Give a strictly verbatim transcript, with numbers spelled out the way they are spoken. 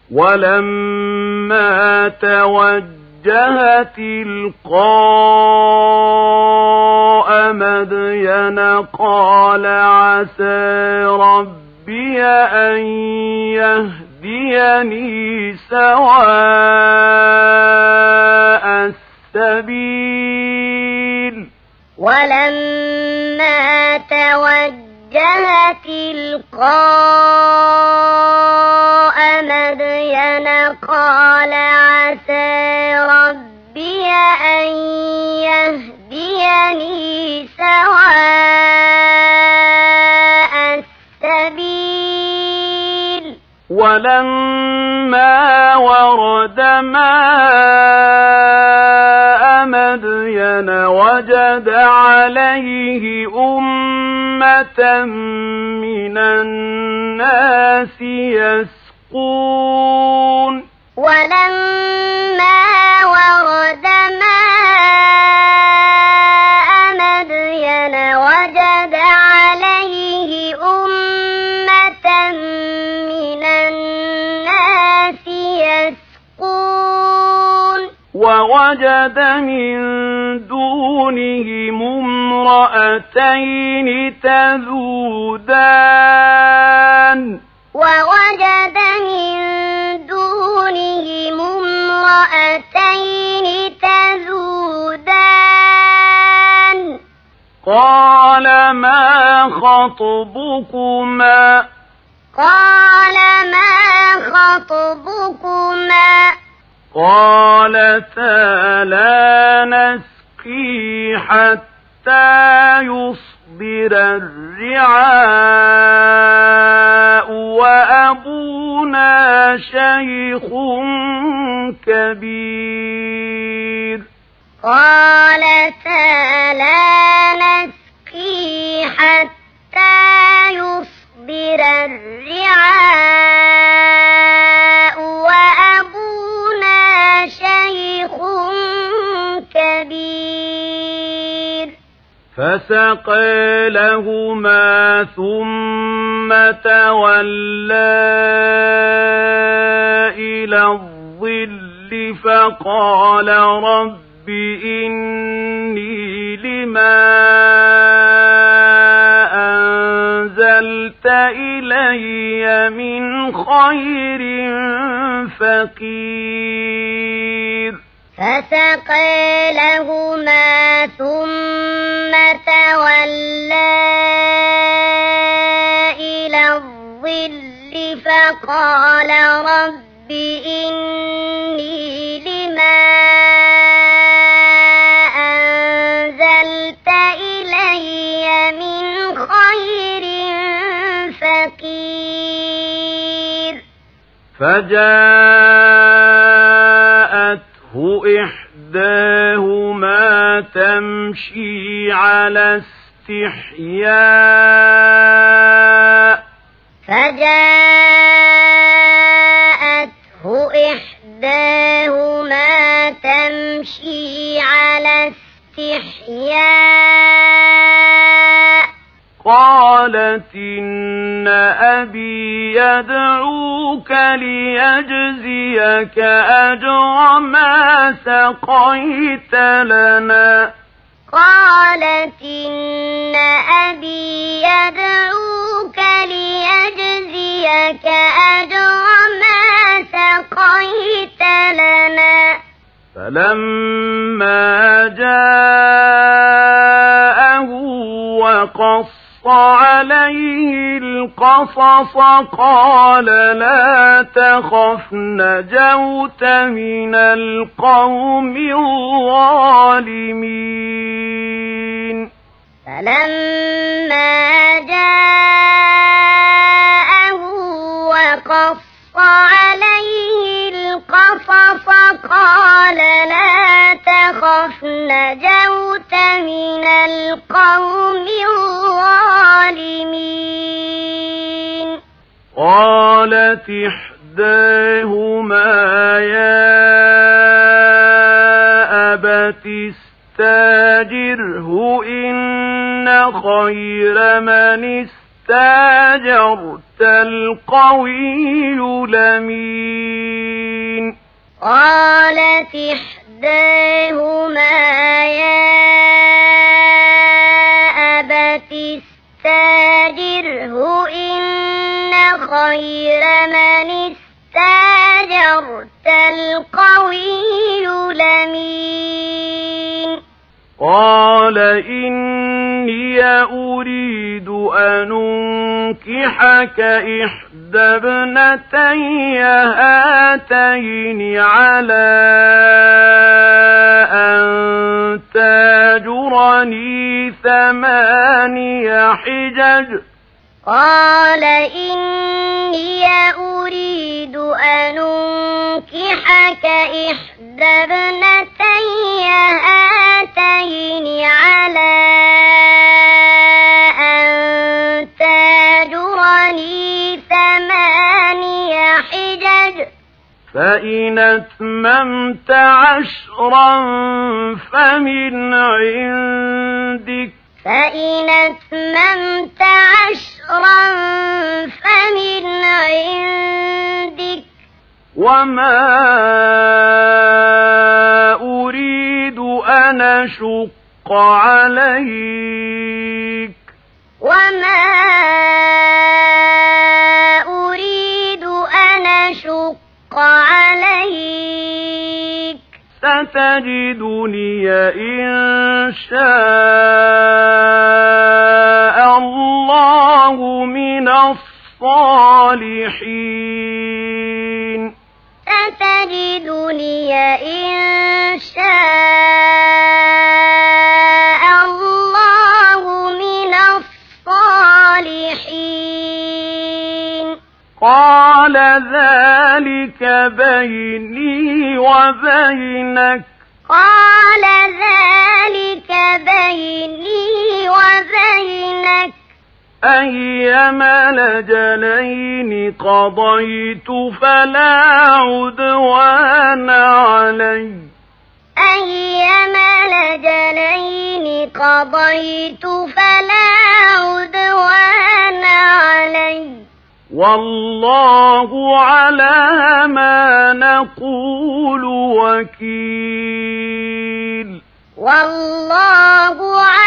ولما توجه تلقاء مدين قال عسى ربي أن يهديني سواء السبيل ولما توجه تلقاء مدين قال عسى ربي أن يهديني سواء السبيل ولما ورد ماء مدين وجد عليه أمة من الناس يسقون ولما ورد ماء مدين وجد عليه أمة من الناس يسقون ووجد من دونهم امرأتين تذودان ووجد من دونهم امرأتين تذودان قال ما خطبكما قال ما خطبكما قالتا لا نسقي حتى يصدر الرعاء وأبونا شيخ كبير قالتا لا نسقي حتى يصدر الرعاء وأبونا شيخ كبير فسقى لهما ثم تولى إلى الظل فقال رب إني لما أنزلت إلي من خير فقير فسقى لهما ثم تولى إلى الظل فقال رب إني لما أنزلت إلي من خير فقير فجاءته إحداهما تمشي على استحياء فجاءته إحداهما تمشي على استحياء قالت إن أبي يدعوك ليجزيك أجر ما سقيت لنا قالت إن أبي يدعوك ليجزيك أجر ما سقيت لنا فلما جاءه وقص عليه القصص قال لا تخف نجوت من القوم الظالمين فلما جاءه وقص عليه القصص قال لا تخف نجوت من القوم الظالمين قالت إحداهما يا أبت استاجره إن خير من استاجرت القوي الأمين قالت إحداهما يا أبت استاجره إن خير من استاجرت القوي الأمين قال إني أريد أن أنكحك إحدى ابنتي هاتين على أن تاجرني ثماني حجج قال إني أريد أن أنكحك إحدى ابنتي هاتين على أن تاجرني ثماني حجج فإن أتممت عشرا فمن عندك فإن أتممت عشرا فمن عندك وما أريد أن أشق عليك وما أريد أن أشق عليك ستجدني إن شاء الله من الصالحين ستجدني إن شاء الله من الصالحين قال ذلك بيني وبينك قال ذلك بيني وبينك أيما الأجلين قضيت فلا عدوان علي أيما الأجلين قضيت فلا عدوان علي والله على ما نقول وكيل والله على